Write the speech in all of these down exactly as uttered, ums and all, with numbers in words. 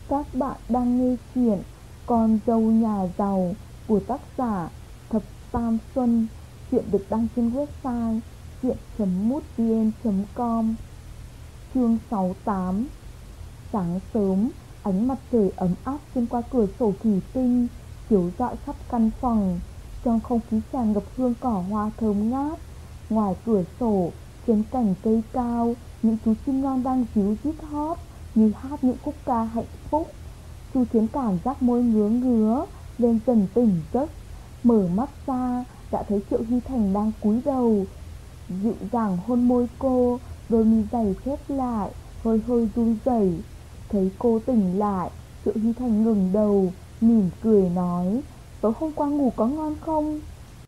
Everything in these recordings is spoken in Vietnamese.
Các bạn đang nghe chuyện Con dâu nhà giàu của tác giả Thập Tam Xuân. Chuyện được đăng trên website chuyện chấm mútvn chấm com. Chương sáu mươi tám. Sáng sớm, ánh mặt trời ấm áp xuyên qua cửa sổ thủy tinh chiếu rọi khắp căn phòng. Trong không khí tràn ngập hương cỏ hoa thơm ngát. Ngoài cửa sổ, trên cành cây cao, những chú chim non đang ríu rít hót như hát những khúc ca hạnh phúc. Chu Thiến cảm giác môi ngứa ngứa lên dần tỉnh giấc, mở mắt ra đã thấy Triệu Hy Thành đang cúi đầu dịu dàng hôn môi cô, đôi mi dày khép lại, hơi hơi run rẩy. Thấy cô tỉnh lại, Triệu Hy Thành ngừng đầu, mỉm cười nói: "Tối hôm qua ngủ có ngon không?"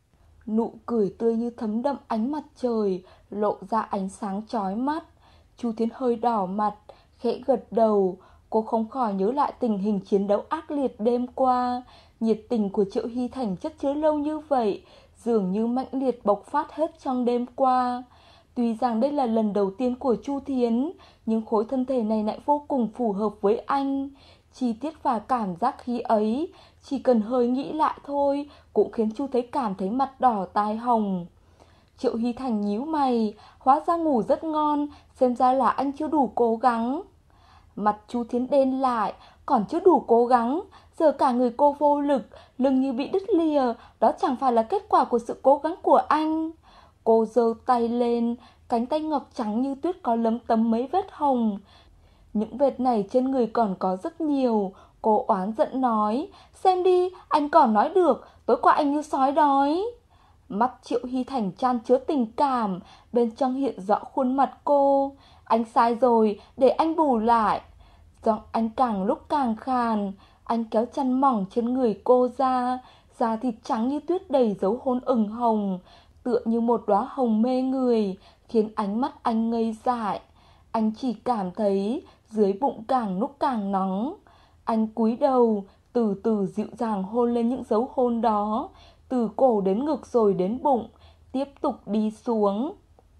Nụ cười tươi như thấm đậm ánh mặt trời, lộ ra ánh sáng chói mắt. Chu Thiến hơi đỏ mặt, khẽ gật đầu. Cô không khỏi nhớ lại tình hình chiến đấu ác liệt đêm qua. Nhiệt tình của Triệu Hy Thành chất chứa lâu như vậy, dường như mãnh liệt bộc phát hết trong đêm qua. Tuy rằng đây là lần đầu tiên của Chu Thiến, nhưng khối thân thể này lại vô cùng phù hợp với anh. Chi tiết và cảm giác khí ấy, chỉ cần hơi nghĩ lại thôi cũng khiến Chu thấy cảm thấy mặt đỏ tai hồng. Triệu Hy Thành nhíu mày, hóa ra ngủ rất ngon, xem ra là anh chưa đủ cố gắng. Mặt Chu Thiến đen lại, còn chưa đủ cố gắng, giờ cả người cô vô lực, lưng như bị đứt lìa, đó chẳng phải là kết quả của sự cố gắng của anh. Cô giơ tay lên, cánh tay ngọc trắng như tuyết có lấm tấm mấy vết hồng. Những vết này trên người còn có rất nhiều. Cô oán giận nói: "Xem đi, anh còn nói được, tối qua anh như sói đói." Mắt Triệu Hy Thành chan chứa tình cảm, bên trong hiện rõ khuôn mặt cô. "Anh sai rồi, để anh bù lại." Giọng anh càng lúc càng khàn. Anh kéo chăn mỏng trên người cô ra, da thịt trắng như tuyết đầy dấu hôn ửng hồng, tựa như một đóa hồng mê người, khiến ánh mắt anh ngây dại. Anh chỉ cảm thấy dưới bụng càng lúc càng nóng. Anh cúi đầu, từ từ dịu dàng hôn lên những dấu hôn đó, từ cổ đến ngực rồi đến bụng, tiếp tục đi xuống.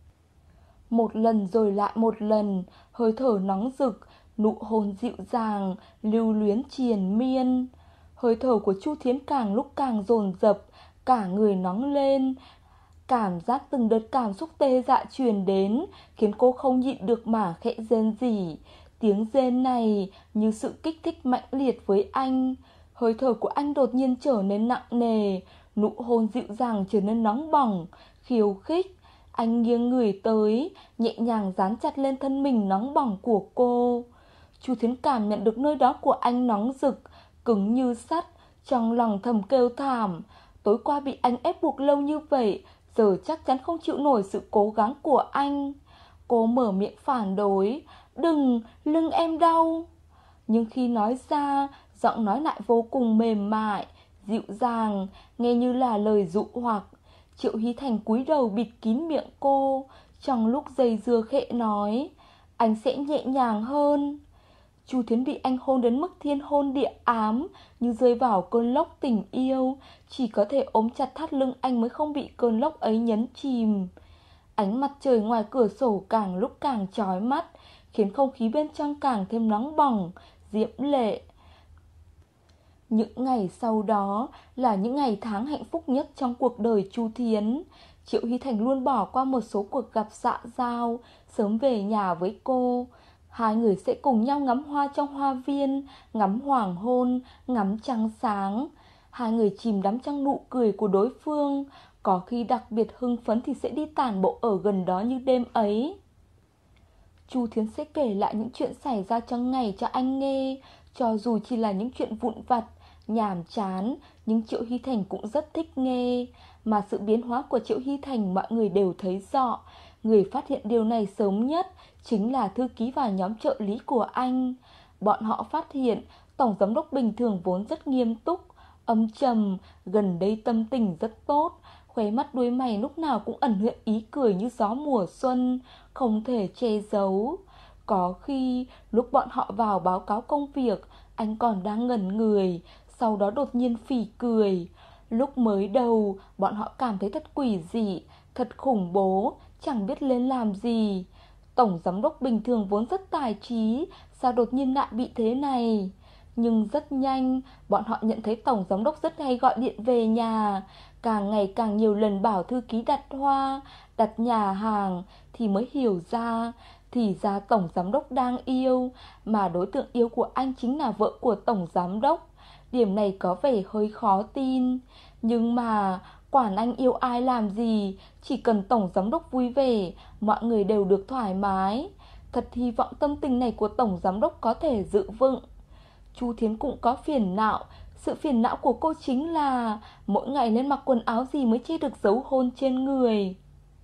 Một lần rồi lại một lần, hơi thở nóng rực, nụ hôn dịu dàng, lưu luyến triền miên. Hơi thở của Chu Thiến càng lúc càng dồn dập, cả người nóng lên. Cảm giác từng đợt cảm xúc tê dại truyền đến, khiến cô không nhịn được mà khẽ rên rỉ. Tiếng rên này như sự kích thích mãnh liệt với anh. Hơi thở của anh đột nhiên trở nên nặng nề, nụ hôn dịu dàng trở nên nóng bỏng, khiêu khích. Anh nghiêng người tới, nhẹ nhàng dán chặt lên thân mình nóng bỏng của cô. Chu Thiến cảm nhận được nơi đó của anh nóng rực, cứng như sắt, trong lòng thầm kêu thảm. Tối qua bị anh ép buộc lâu như vậy, giờ chắc chắn không chịu nổi sự cố gắng của anh. Cô mở miệng phản đối: "Đừng, lưng em đau." Nhưng khi nói ra, giọng nói lại vô cùng mềm mại, dịu dàng, nghe như là lời dụ hoặc. Triệu Hy Thành cúi đầu bịt kín miệng cô, trong lúc dây dưa khẽ nói: "Anh sẽ nhẹ nhàng hơn." Chu Thiến bị anh hôn đến mức thiên hôn địa ám, như rơi vào cơn lốc tình yêu, chỉ có thể ôm chặt thắt lưng anh mới không bị cơn lốc ấy nhấn chìm. Ánh mặt trời ngoài cửa sổ càng lúc càng chói mắt, khiến không khí bên trong càng thêm nóng bỏng, diễm lệ. Những ngày sau đó là những ngày tháng hạnh phúc nhất trong cuộc đời Chu Thiến. Triệu Hy Thành luôn bỏ qua một số cuộc gặp xã giao, sớm về nhà với cô. Hai người sẽ cùng nhau ngắm hoa trong hoa viên, ngắm hoàng hôn, ngắm trăng sáng. Hai người chìm đắm trong nụ cười của đối phương, có khi đặc biệt hưng phấn thì sẽ đi tản bộ ở gần đó như đêm ấy. Chu Thiến sẽ kể lại những chuyện xảy ra trong ngày cho anh nghe, cho dù chỉ là những chuyện vụn vặt, nhàm chán, nhưng Triệu Hy Thành cũng rất thích nghe. Mà sự biến hóa của Triệu Hy Thành mọi người đều thấy rõ. Người phát hiện điều này sớm nhất chính là thư ký và nhóm trợ lý của anh. Bọn họ phát hiện tổng giám đốc bình thường vốn rất nghiêm túc, âm trầm, gần đây tâm tình rất tốt, khóe mắt đuôi mày lúc nào cũng ẩn hiện ý cười như gió mùa xuân, không thể che giấu. Có khi lúc bọn họ vào báo cáo công việc, anh còn đang ngẩn người, sau đó đột nhiên phì cười. Lúc mới đầu bọn họ cảm thấy thật quỷ dị, thật khủng bố, chẳng biết lên làm gì. Tổng giám đốc bình thường vốn rất tài trí, sao đột nhiên lại bị thế này? Nhưng rất nhanh, bọn họ nhận thấy tổng giám đốc rất hay gọi điện về nhà. Càng ngày càng nhiều lần bảo thư ký đặt hoa, đặt nhà hàng, thì mới hiểu ra, thì ra tổng giám đốc đang yêu, mà đối tượng yêu của anh chính là vợ của tổng giám đốc. Điểm này có vẻ hơi khó tin. Nhưng mà quản anh yêu ai làm gì, chỉ cần tổng giám đốc vui vẻ, mọi người đều được thoải mái. Thật hy vọng tâm tình này của tổng giám đốc có thể giữ vững. Chu Thiến cũng có phiền não. Sự phiền não của cô chính là mỗi ngày nên mặc quần áo gì mới che được dấu hôn trên người.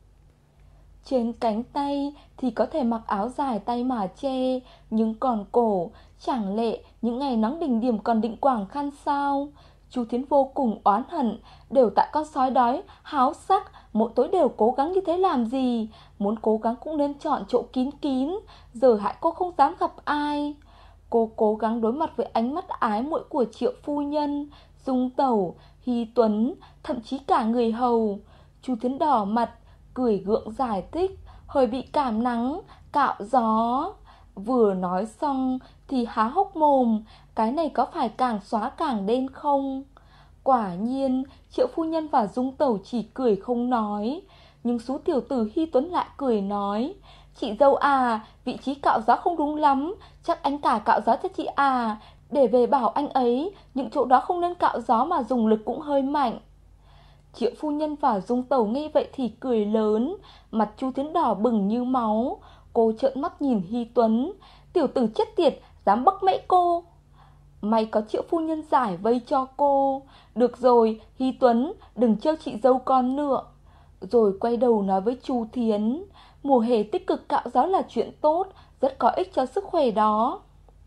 Trên cánh tay thì có thể mặc áo dài tay mà che, nhưng còn cổ, chẳng lẽ những ngày nắng đỉnh điểm còn định quàng khăn sao? Chu Thiến vô cùng oán hận, đều tại con sói đói, háo sắc, mỗi tối đều cố gắng như thế làm gì? Muốn cố gắng cũng nên chọn chỗ kín kín, giờ hại cô không dám gặp ai. Cô cố gắng đối mặt với ánh mắt ái muội của Triệu phu nhân, Dung tẩu, Hy Tuấn, thậm chí cả người hầu. Chu Thiến đỏ mặt, cười gượng giải thích, hơi bị cảm nắng, cạo gió. Vừa nói xong thì há hốc mồm, cái này có phải càng xóa càng đen không? Quả nhiên, Triệu phu nhân và Dung tẩu chỉ cười không nói. Nhưng số tiểu tử Hy Tuấn lại cười nói, chị dâu à, vị trí cạo gió không đúng lắm, chắc anh cả cạo gió cho chị à, để về bảo anh ấy, những chỗ đó không nên cạo gió mà dùng lực cũng hơi mạnh. Triệu phu nhân và Dung tẩu nghe vậy thì cười lớn, mặt Chu Thiến đỏ bừng như máu. Cô trợn mắt nhìn Hy Tuấn, tiểu tử chết tiệt, dám bấc mễ cô. May có Triệu phu nhân giải vây cho cô. Được rồi, Hy Tuấn, đừng trêu chị dâu con nữa. Rồi quay đầu nói với Chu Thiến, mùa hè tích cực cạo gió là chuyện tốt, rất có ích cho sức khỏe đó.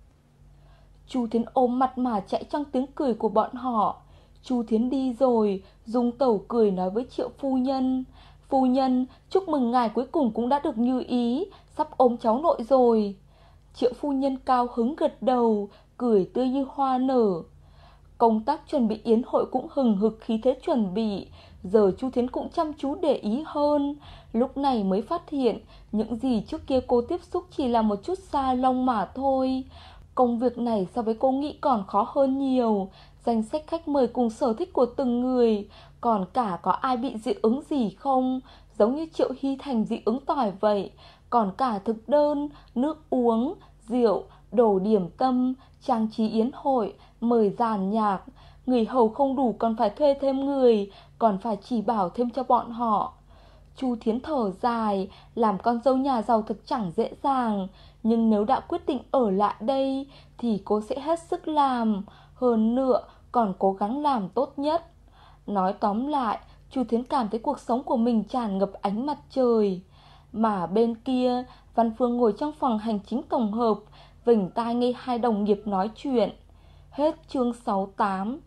Chu Thiến ôm mặt mà chạy trong tiếng cười của bọn họ. Chu Thiến đi rồi, Dung tẩu cười nói với Triệu phu nhân, phu nhân, chúc mừng ngài cuối cùng cũng đã được như ý, sắp ôm cháu nội rồi. Triệu phu nhân cao hứng gật đầu, cười tươi như hoa nở. Công tác chuẩn bị yến hội cũng hừng hực khí thế chuẩn bị. Giờ Chu Thiến cũng chăm chú để ý hơn. Lúc này mới phát hiện những gì trước kia cô tiếp xúc chỉ là một chút sa lông mà thôi. Công việc này so với cô nghĩ còn khó hơn nhiều. Danh sách khách mời cùng sở thích của từng người, còn cả có ai bị dị ứng gì không, giống như Triệu Hy Thành dị ứng tỏi vậy. Còn cả thực đơn, nước uống, rượu, đồ điểm tâm, trang trí yến hội, mời dàn nhạc. Người hầu không đủ còn phải thuê thêm người, còn phải chỉ bảo thêm cho bọn họ. Chu Thiến thở dài, làm con dâu nhà giàu thật chẳng dễ dàng. Nhưng nếu đã quyết định ở lại đây thì cô sẽ hết sức làm, hơn nữa còn cố gắng làm tốt nhất. Nói tóm lại, Chu Thiến cảm thấy cuộc sống của mình tràn ngập ánh mặt trời. Mà bên kia, Văn Phương ngồi trong phòng hành chính tổng hợp, vểnh tai nghe hai đồng nghiệp nói chuyện. Hết chương sáu mươi tám.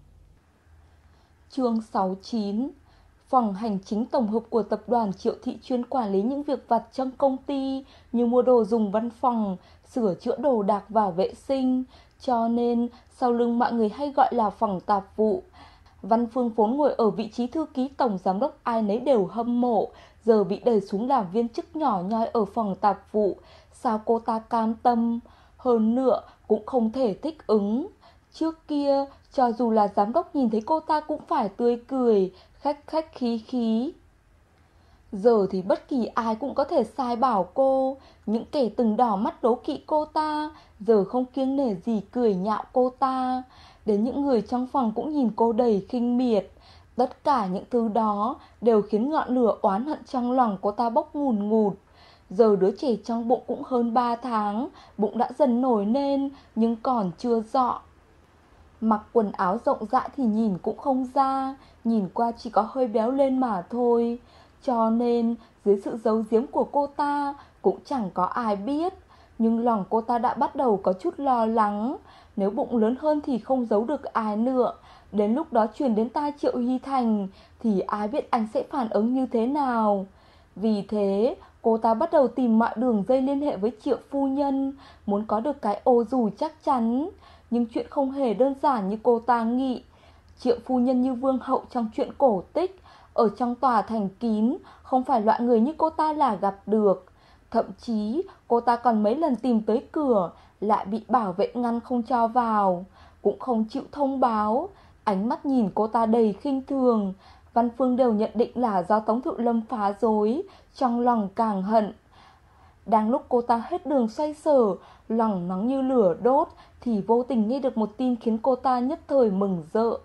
Chương sáu mươi chín. Phòng hành chính tổng hợp của tập đoàn Triệu Thị chuyên quản lý những việc vặt trong công ty, như mua đồ dùng văn phòng, sửa chữa đồ đạc và vệ sinh, cho nên sau lưng mọi người hay gọi là phòng tạp vụ. Văn Phương vốn ngồi ở vị trí thư ký tổng giám đốc, ai nấy đều hâm mộ, giờ bị đẩy xuống làm viên chức nhỏ nhoi ở phòng tạp vụ, sao cô ta cam tâm? Hơn nữa cũng không thể thích ứng. Trước kia, cho dù là giám đốc nhìn thấy cô ta cũng phải tươi cười, khách khách khí khí. Giờ thì bất kỳ ai cũng có thể sai bảo cô. Những kẻ từng đỏ mắt đố kỵ cô ta, giờ không kiêng nể gì cười nhạo cô ta. Đến những người trong phòng cũng nhìn cô đầy khinh miệt. Tất cả những thứ đó đều khiến ngọn lửa oán hận trong lòng cô ta bốc ngùn ngụt. Giờ đứa trẻ trong bụng cũng hơn ba tháng, bụng đã dần nổi lên nhưng còn chưa rọ. Mặc quần áo rộng rãi thì nhìn cũng không ra, nhìn qua chỉ có hơi béo lên mà thôi. Cho nên dưới sự giấu giếm của cô ta cũng chẳng có ai biết. Nhưng lòng cô ta đã bắt đầu có chút lo lắng. Nếu bụng lớn hơn thì không giấu được ai nữa. Đến lúc đó truyền đến tai Triệu Hy Thành thì ai biết anh sẽ phản ứng như thế nào. Vì thế cô ta bắt đầu tìm mọi đường dây liên hệ với Triệu phu nhân, muốn có được cái ô dù chắc chắn. Nhưng chuyện không hề đơn giản như cô ta nghĩ. Triệu phu nhân như vương hậu trong truyện cổ tích, ở trong tòa thành kín, không phải loại người như cô ta là gặp được. Thậm chí cô ta còn mấy lần tìm tới cửa, lại bị bảo vệ ngăn không cho vào. cũng không chịu thông báo. Ánh mắt nhìn cô ta đầy khinh thường. Văn Phương đều nhận định là do Tống Thiệu Lâm phá rối, trong lòng càng hận. Đang lúc cô ta hết đường xoay sở, lòng nóng như lửa đốt, thì vô tình nghe được một tin khiến cô ta nhất thời mừng rỡ.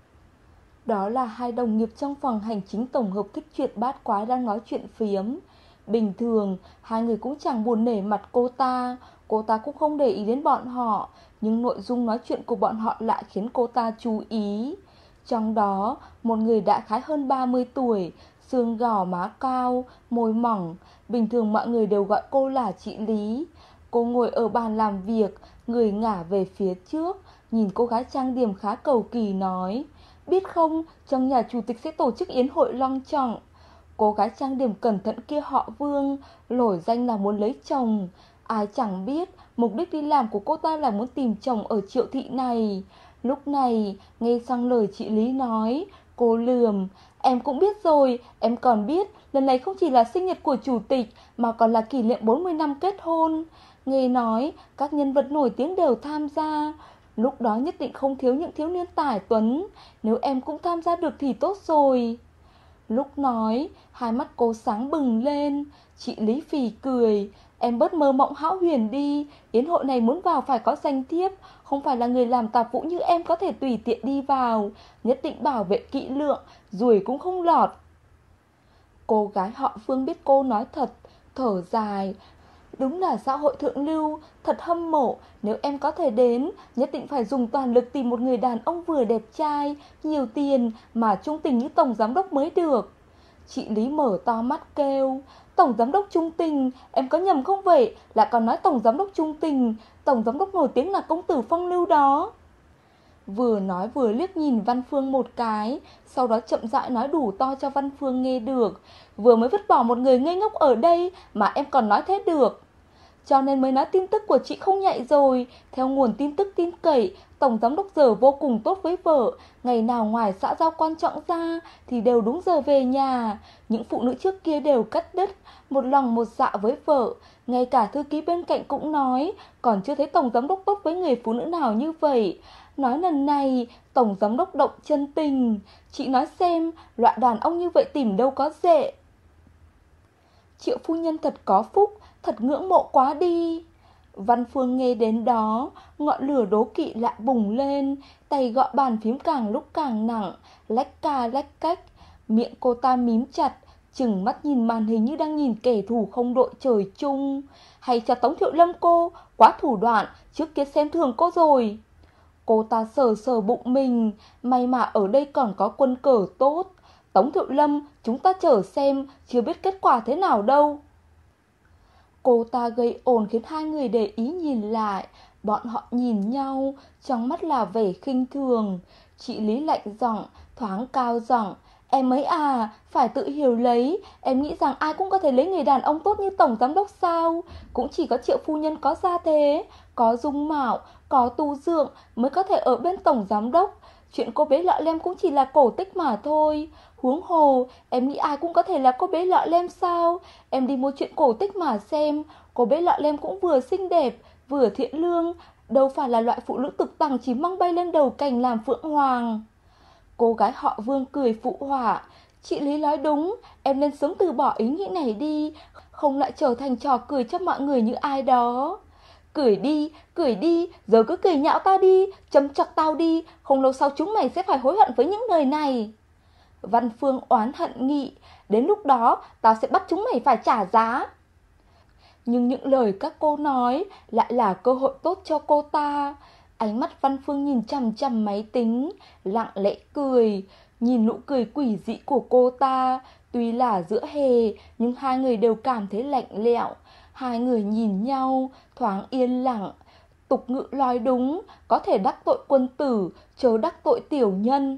Đó là hai đồng nghiệp trong phòng hành chính tổng hợp thích chuyện bát quái đang nói chuyện phiếm. Bình thường, hai người cũng chẳng buồn nể mặt cô ta, cô ta cũng không để ý đến bọn họ, nhưng nội dung nói chuyện của bọn họ lại khiến cô ta chú ý. Trong đó, một người đã khá hơn ba mươi tuổi, xương gò má cao, môi mỏng, bình thường mọi người đều gọi cô là chị Lý. Cô ngồi ở bàn làm việc, người ngả về phía trước, nhìn cô gái trang điểm khá cầu kỳ nói: biết không, trong nhà chủ tịch sẽ tổ chức yến hội long trọng. Cô gái trang điểm cẩn thận kia họ Vương, nổi danh là muốn lấy chồng. Ai chẳng biết mục đích đi làm của cô ta là muốn tìm chồng ở Triệu thị này. Lúc này nghe xong lời chị Lý nói, cô lườm: em cũng biết rồi, em còn biết lần này không chỉ là sinh nhật của chủ tịch mà còn là kỷ niệm bốn mươi năm kết hôn. Nghe nói các nhân vật nổi tiếng đều tham gia, lúc đó nhất định không thiếu những thiếu niên tài tuấn. Nếu em cũng tham gia được thì tốt rồi. Lúc nói, hai mắt cô sáng bừng lên. Chị Lý phì cười: em bớt mơ mộng hão huyền đi, yến hội này muốn vào phải có danh thiếp, không phải là người làm tạp vụ như em có thể tùy tiện đi vào, nhất định bảo vệ kỹ lưỡng, ruồi cũng không lọt. Cô gái họ Phương biết cô nói thật, thở dài: đúng là xã hội thượng lưu, thật hâm mộ. Nếu em có thể đến, nhất định phải dùng toàn lực tìm một người đàn ông vừa đẹp trai, nhiều tiền mà trung tình như tổng giám đốc mới được. Chị Lý mở to mắt kêu: tổng giám đốc trung tình, em có nhầm không vậy? Lại còn nói tổng giám đốc trung tình, tổng giám đốc nổi tiếng là công tử phong lưu đó. Vừa nói vừa liếc nhìn Văn Phương một cái, sau đó chậm rãi nói đủ to cho Văn Phương nghe được: vừa mới vứt bỏ một người ngây ngốc ở đây mà em còn nói thế được. Cho nên mới nói tin tức của chị không nhạy rồi. Theo nguồn tin tức tin cậy, tổng giám đốc giờ vô cùng tốt với vợ, ngày nào ngoài xã giao quan trọng ra thì đều đúng giờ về nhà. Những phụ nữ trước kia đều cắt đứt, một lòng một dạ với vợ. Ngay cả thư ký bên cạnh cũng nói, còn chưa thấy tổng giám đốc tốt với người phụ nữ nào như vậy. Nói lần này, tổng giám đốc động chân tình. Chị nói xem, loại đàn ông như vậy tìm đâu có dễ. Triệu phu nhân thật có phúc, thật ngưỡng mộ quá đi. Văn Phương nghe đến đó, ngọn lửa đố kỵ lại bùng lên, tay gõ bàn phím càng lúc càng nặng, lách ca lách cách. Miệng cô ta mím chặt, trừng mắt nhìn màn hình như đang nhìn kẻ thù không đội trời chung. Hay cho Tống Thiệu Lâm cô, quá thủ đoạn, trước kia xem thường cô rồi. Cô ta sờ sờ bụng mình, may mà ở đây còn có quân cờ tốt. Tống Thiệu Lâm, chúng ta chờ xem, chưa biết kết quả thế nào đâu. Cô ta gây ồn khiến hai người để ý nhìn lại. Bọn họ nhìn nhau, trong mắt là vẻ khinh thường. Chị Lý lạnh giọng, thoáng cao giọng: em ấy à, phải tự hiểu lấy. Em nghĩ rằng ai cũng có thể lấy người đàn ông tốt như tổng giám đốc sao? Cũng chỉ có Triệu phu nhân có gia thế, có dung mạo, có tu dưỡng mới có thể ở bên tổng giám đốc. Chuyện cô bé Lọ Lem cũng chỉ là cổ tích mà thôi. Huống hồ, em nghĩ ai cũng có thể là cô bé Lọ Lem sao? Em đi mua chuyện cổ tích mà xem. Cô bé Lọ Lem cũng vừa xinh đẹp, vừa thiện lương, đâu phải là loại phụ nữ tục tằng chỉ mong bay lên đầu cành làm phượng hoàng. Cô gái họ Vương cười phụ họa: chị Lý nói đúng, em nên sớm từ bỏ ý nghĩ này đi, không lại trở thành trò cười cho mọi người như ai đó. Cười đi, cười đi, giờ cứ cười nhạo tao đi, châm chọc tao đi, không lâu sau chúng mày sẽ phải hối hận với những lời này. Văn Phương oán hận nghị: đến lúc đó tao sẽ bắt chúng mày phải trả giá. Nhưng những lời các cô nói lại là cơ hội tốt cho cô ta. Ánh mắt Văn Phương nhìn chằm chằm máy tính, lặng lẽ cười. Nhìn nụ cười quỷ dị của cô ta, tuy là giữa hè nhưng hai người đều cảm thấy lạnh lẽo. Hai người nhìn nhau, thoáng yên lặng. Tục ngữ nói đúng, có thể đắc tội quân tử, chớ đắc tội tiểu nhân.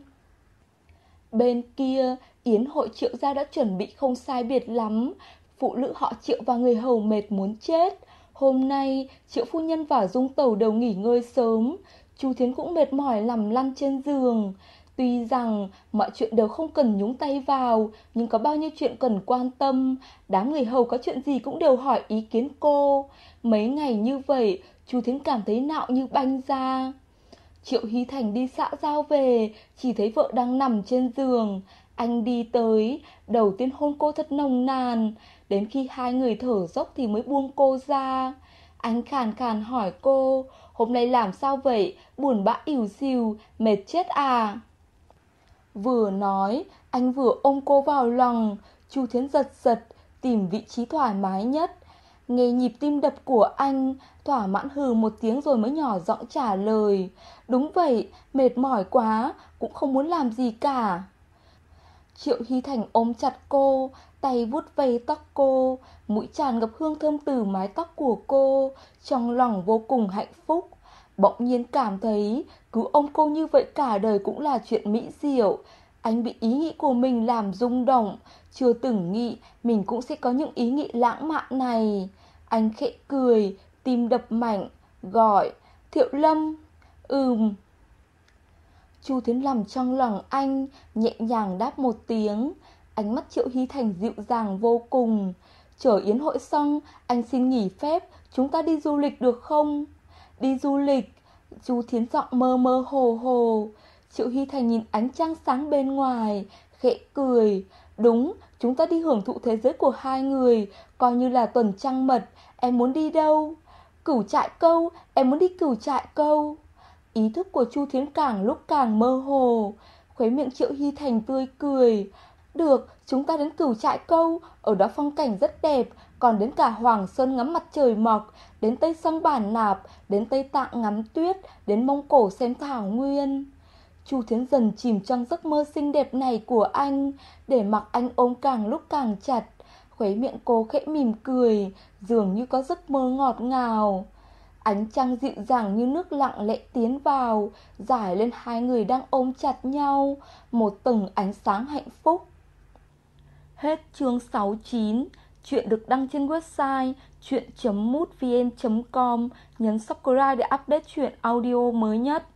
Bên kia, yến hội Triệu gia đã chuẩn bị không sai biệt lắm. Phụ nữ họ Triệu và người hầu mệt muốn chết. Hôm nay, Triệu phu nhân và Dung Tẩu đều nghỉ ngơi sớm. Chu Thiến cũng mệt mỏi nằm lăn trên giường. Tuy rằng mọi chuyện đều không cần nhúng tay vào, nhưng có bao nhiêu chuyện cần quan tâm. Đám người hầu có chuyện gì cũng đều hỏi ý kiến cô. Mấy ngày như vậy, Chu Thiến cảm thấy nạo như banh ra. Triệu Hy Thành đi xã giao về, chỉ thấy vợ đang nằm trên giường. Anh đi tới, đầu tiên hôn cô thật nồng nàn, đến khi hai người thở dốc thì mới buông cô ra. Anh khàn khàn hỏi cô, hôm nay làm sao vậy, buồn bã ỉu xìu, mệt chết à? Vừa nói, anh vừa ôm cô vào lòng. Chu Thiến giật giật, tìm vị trí thoải mái nhất. Nghe nhịp tim đập của anh, thỏa mãn hừ một tiếng rồi mới nhỏ giọng trả lời. Đúng vậy, mệt mỏi quá, cũng không muốn làm gì cả. Triệu Hy Thành ôm chặt cô, tay vuốt ve tóc cô, mũi tràn ngập hương thơm từ mái tóc của cô, trong lòng vô cùng hạnh phúc. Bỗng nhiên cảm thấy cứ ôm cô như vậy cả đời cũng là chuyện mỹ diệu. Anh bị ý nghĩ của mình làm rung động, chưa từng nghĩ mình cũng sẽ có những ý nghĩ lãng mạn này. Anh khẽ cười, tim đập mạnh, gọi, Thiệu Lâm. Ừm. Chu Thiến nằm trong lòng anh, nhẹ nhàng đáp một tiếng. Ánh mắt Triệu Hy Thành dịu dàng vô cùng. Chờ yến hội xong, anh xin nghỉ phép, chúng ta đi du lịch được không? Đi du lịch? Chu Thiến giọng mơ mơ hồ hồ. Triệu Hy Thành nhìn ánh trăng sáng bên ngoài, khẽ cười. Đúng, chúng ta đi hưởng thụ thế giới của hai người, coi như là tuần trăng mật. Em muốn đi đâu? Cửu Trại Câu, em muốn đi Cửu Trại Câu. Ý thức của Chu Thiến càng lúc càng mơ hồ. Khóe miệng Triệu Hy Thành tươi cười. Được, chúng ta đến Cửu Trại Câu, ở đó phong cảnh rất đẹp. Còn đến cả Hoàng Sơn ngắm mặt trời mọc, đến Tây Sông Bản Nạp, đến Tây Tạng ngắm tuyết, đến Mông Cổ xem thảo nguyên. Chu Thiến dần chìm trong giấc mơ xinh đẹp này của anh, để mặc anh ôm càng lúc càng chặt. Khóe miệng cô khẽ mỉm cười, dường như có giấc mơ ngọt ngào. Ánh trăng dịu dàng như nước lặng lẽ tiến vào, rải lên hai người đang ôm chặt nhau, một tầng ánh sáng hạnh phúc. Hết chương sáu mươi chín. Chuyện được đăng trên website chuyện chấm mútvn chấm com. Nhấn subscribe để update chuyện audio mới nhất.